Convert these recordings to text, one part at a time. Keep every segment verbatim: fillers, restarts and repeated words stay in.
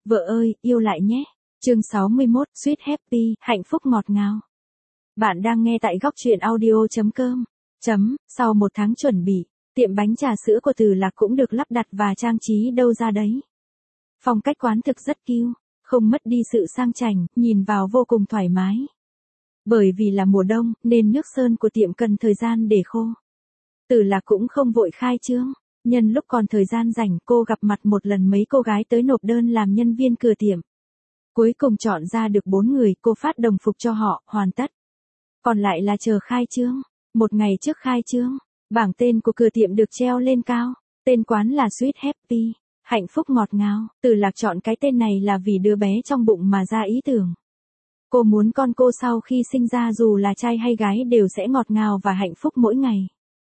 Vợ ơi, yêu lại nhé. Chương sáu mươi mốt, Sweet Happy, hạnh phúc ngọt ngào. Bạn đang nghe tại góc truyện audio chấm com. Chấm, sau một tháng chuẩn bị, tiệm bánh trà sữa của Từ Lạc cũng được lắp đặt và trang trí đâu ra đấy. Phong cách quán thực rất cute, không mất đi sự sang chảnh, nhìn vào vô cùng thoải mái. Bởi vì là mùa đông, nên nước sơn của tiệm cần thời gian để khô. Từ Lạc cũng không vội khai trương, nhân lúc còn thời gian rảnh cô gặp mặt một lần mấy cô gái tới nộp đơn làm nhân viên cửa tiệm. Cuối cùng chọn ra được bốn người, cô phát đồng phục cho họ, hoàn tất. Còn lại là chờ khai trương. Một ngày trước khai trương, bảng tên của cửa tiệm được treo lên cao, tên quán là Sweet Happy, hạnh phúc ngọt ngào. Từ Lạc chọn cái tên này là vì đứa bé trong bụng mà ra ý tưởng. Cô muốn con cô sau khi sinh ra dù là trai hay gái đều sẽ ngọt ngào và hạnh phúc mỗi ngày.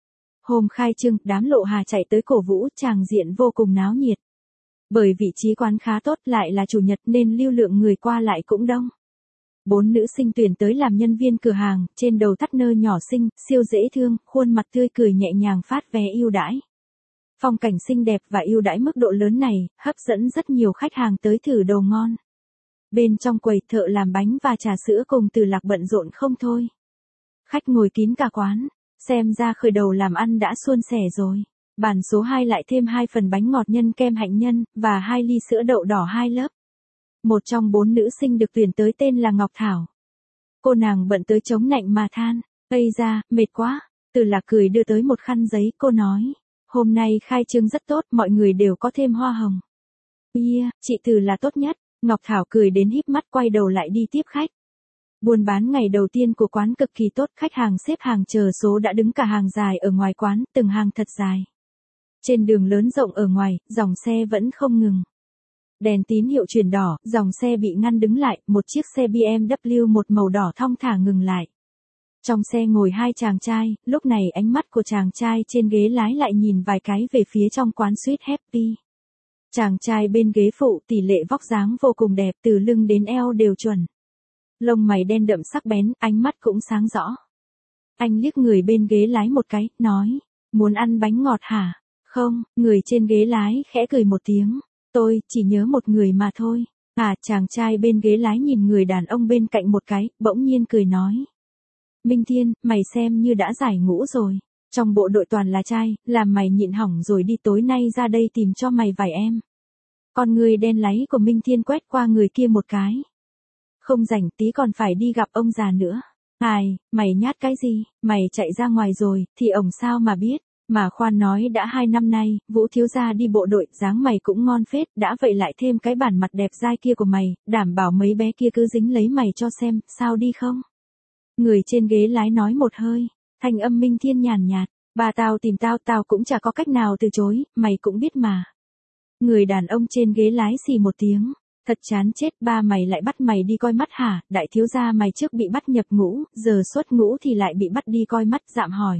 Hôm khai trương, đám Lộ Hà chạy tới cổ vũ, tràng diện vô cùng náo nhiệt. Bởi vị trí quán khá tốt, lại là chủ nhật nên lưu lượng người qua lại cũng đông. Bốn nữ sinh tuyển tới làm nhân viên cửa hàng, trên đầu thắt nơ nhỏ xinh, siêu dễ thương, khuôn mặt tươi cười nhẹ nhàng phát vé ưu đãi. Phong cảnh xinh đẹp và ưu đãi mức độ lớn này, hấp dẫn rất nhiều khách hàng tới thử đồ ngon. Bên trong quầy, thợ làm bánh và trà sữa cùng Từ Lạc bận rộn không thôi. Khách ngồi kín cả quán, xem ra khởi đầu làm ăn đã suôn sẻ rồi. Bàn số hai lại thêm hai phần bánh ngọt nhân kem hạnh nhân, và hai ly sữa đậu đỏ hai lớp. Một trong bốn nữ sinh được tuyển tới tên là Ngọc Thảo. Cô nàng bận tới chống nạnh mà than, ây da, mệt quá. Từ Lạc cười đưa tới một khăn giấy, cô nói, hôm nay khai trương rất tốt, mọi người đều có thêm hoa hồng. Yeah, chị Từ là tốt nhất. Ngọc Thảo cười đến híp mắt quay đầu lại đi tiếp khách. Buôn bán ngày đầu tiên của quán cực kỳ tốt, khách hàng xếp hàng chờ số đã đứng cả hàng dài ở ngoài quán, từng hàng thật dài. Trên đường lớn rộng ở ngoài, dòng xe vẫn không ngừng. Đèn tín hiệu chuyển đỏ, dòng xe bị ngăn đứng lại, một chiếc xe bê em vê một màu đỏ thong thả ngừng lại. Trong xe ngồi hai chàng trai, lúc này ánh mắt của chàng trai trên ghế lái lại nhìn vài cái về phía trong quán Sweet Happy. Chàng trai bên ghế phụ tỷ lệ vóc dáng vô cùng đẹp, từ lưng đến eo đều chuẩn. Lông mày đen đậm sắc bén, ánh mắt cũng sáng rõ. Anh liếc người bên ghế lái một cái, nói, muốn ăn bánh ngọt hả? Không, người trên ghế lái khẽ cười một tiếng, tôi chỉ nhớ một người mà thôi. À, chàng trai bên ghế lái nhìn người đàn ông bên cạnh một cái, bỗng nhiên cười nói. Minh Thiên, mày xem như đã giải ngũ rồi. Trong bộ đội toàn là trai, làm mày nhịn hỏng rồi đi, tối nay ra đây tìm cho mày vài em. Con người đen láy của Minh Thiên quét qua người kia một cái. Không rảnh, tí còn phải đi gặp ông già nữa. Ai, mày nhát cái gì, mày chạy ra ngoài rồi, thì ổng sao mà biết. Mà khoan nói đã hai năm nay, Vũ thiếu gia đi bộ đội, dáng mày cũng ngon phết, đã vậy lại thêm cái bản mặt đẹp dai kia của mày, đảm bảo mấy bé kia cứ dính lấy mày cho xem, sao đi không? Người trên ghế lái nói một hơi, thanh âm Minh Thiên nhàn nhạt, bà tao tìm tao, tao cũng chả có cách nào từ chối, mày cũng biết mà. Người đàn ông trên ghế lái xì một tiếng, thật chán chết, ba mày lại bắt mày đi coi mắt hả? Đại thiếu gia mày trước bị bắt nhập ngũ, giờ xuất ngũ thì lại bị bắt đi coi mắt, dạm hỏi.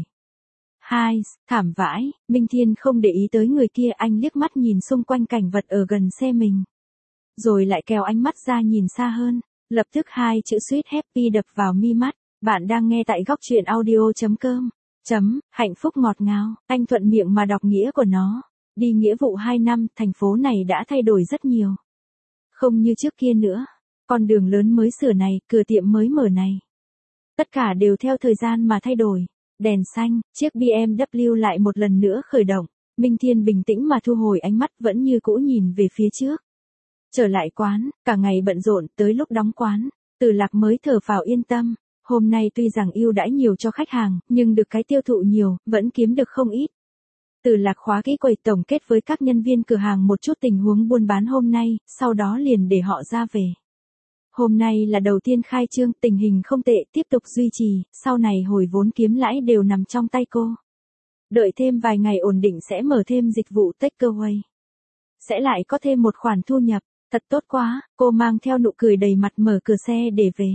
Hai, thảm vãi. Minh Thiên không để ý tới người kia, anh liếc mắt nhìn xung quanh cảnh vật ở gần xe mình. Rồi lại kéo ánh mắt ra nhìn xa hơn, lập tức hai chữ Sweet Happy đập vào mi mắt. Bạn đang nghe tại góc truyện audio chấm com. Chấm, hạnh phúc ngọt ngào, anh thuận miệng mà đọc nghĩa của nó. Đi nghĩa vụ hai năm, thành phố này đã thay đổi rất nhiều. Không như trước kia nữa, con đường lớn mới sửa này, cửa tiệm mới mở này. Tất cả đều theo thời gian mà thay đổi. Đèn xanh, chiếc bê em vê lại một lần nữa khởi động. Minh Thiên bình tĩnh mà thu hồi ánh mắt, vẫn như cũ nhìn về phía trước. Trở lại quán, cả ngày bận rộn, tới lúc đóng quán, Từ Lạc mới thở phào yên tâm. Hôm nay tuy rằng ưu đãi nhiều cho khách hàng, nhưng được cái tiêu thụ nhiều, vẫn kiếm được không ít. Từ Lạc khóa kỹ quầy, tổng kết với các nhân viên cửa hàng một chút tình huống buôn bán hôm nay, sau đó liền để họ ra về. Hôm nay là đầu tiên khai trương, tình hình không tệ, tiếp tục duy trì, sau này hồi vốn kiếm lãi đều nằm trong tay cô. Đợi thêm vài ngày ổn định sẽ mở thêm dịch vụ takeaway. Sẽ lại có thêm một khoản thu nhập, thật tốt quá, cô mang theo nụ cười đầy mặt mở cửa xe để về.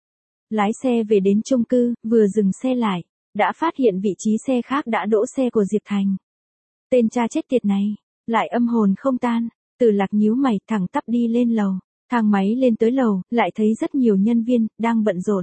Lái xe về đến chung cư, vừa dừng xe lại, đã phát hiện vị trí xe khác đã đỗ xe của Diệp Thành. Tên cha chết tiệt này, lại âm hồn không tan. Từ Lạc nhíu mày, thẳng tắp đi lên lầu. Thang máy lên tới lầu, lại thấy rất nhiều nhân viên, đang bận rộn.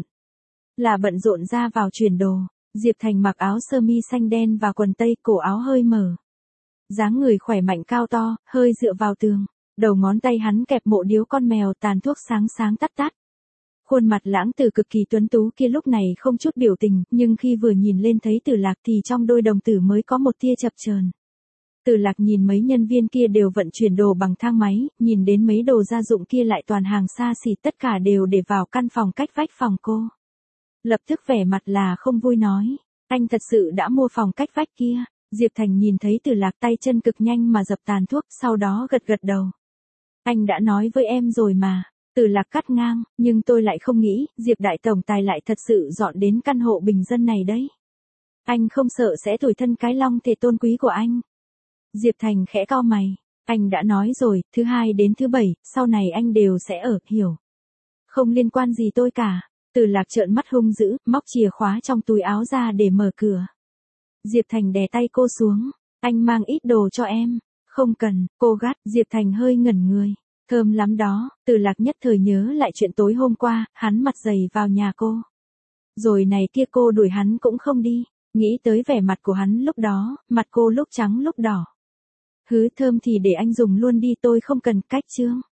Là bận rộn ra vào chuyển đồ. Diệp Thành mặc áo sơ mi xanh đen và quần tây, cổ áo hơi mở. Dáng người khỏe mạnh cao to, hơi dựa vào tường. Đầu ngón tay hắn kẹp mộ điếu con mèo, tàn thuốc sáng sáng tắt tắt. Khuôn mặt lãng tử cực kỳ tuấn tú kia lúc này không chút biểu tình, nhưng khi vừa nhìn lên thấy Tử Lạc thì trong đôi đồng tử mới có một tia chập chờn. Tử Lạc nhìn mấy nhân viên kia đều vận chuyển đồ bằng thang máy, nhìn đến mấy đồ gia dụng kia lại toàn hàng xa xỉ, tất cả đều để vào căn phòng cách vách phòng cô. Lập tức vẻ mặt là không vui nói, anh thật sự đã mua phòng cách vách kia. Diệp Thành nhìn thấy Tử Lạc tay chân cực nhanh mà dập tàn thuốc, sau đó gật gật đầu. Anh đã nói với em rồi mà. Tử Lạc cắt ngang, nhưng tôi lại không nghĩ, Diệp đại tổng tài lại thật sự dọn đến căn hộ bình dân này đấy. Anh không sợ sẽ tủi thân cái long thể tôn quý của anh. Diệp Thành khẽ cau mày, anh đã nói rồi, thứ hai đến thứ bảy, sau này anh đều sẽ ở, hiểu. Không liên quan gì tôi cả. Tử Lạc trợn mắt hung dữ, móc chìa khóa trong túi áo ra để mở cửa. Diệp Thành đè tay cô xuống, anh mang ít đồ cho em. Không cần, cô gắt. Diệp Thành hơi ngẩn người. Thơm lắm đó. Tử Lạc nhất thời nhớ lại chuyện tối hôm qua, hắn mặt dày vào nhà cô. Rồi này kia cô đuổi hắn cũng không đi. Nghĩ tới vẻ mặt của hắn lúc đó, mặt cô lúc trắng lúc đỏ. Hứ, thơm thì để anh dùng luôn đi, tôi không cần. Cách chương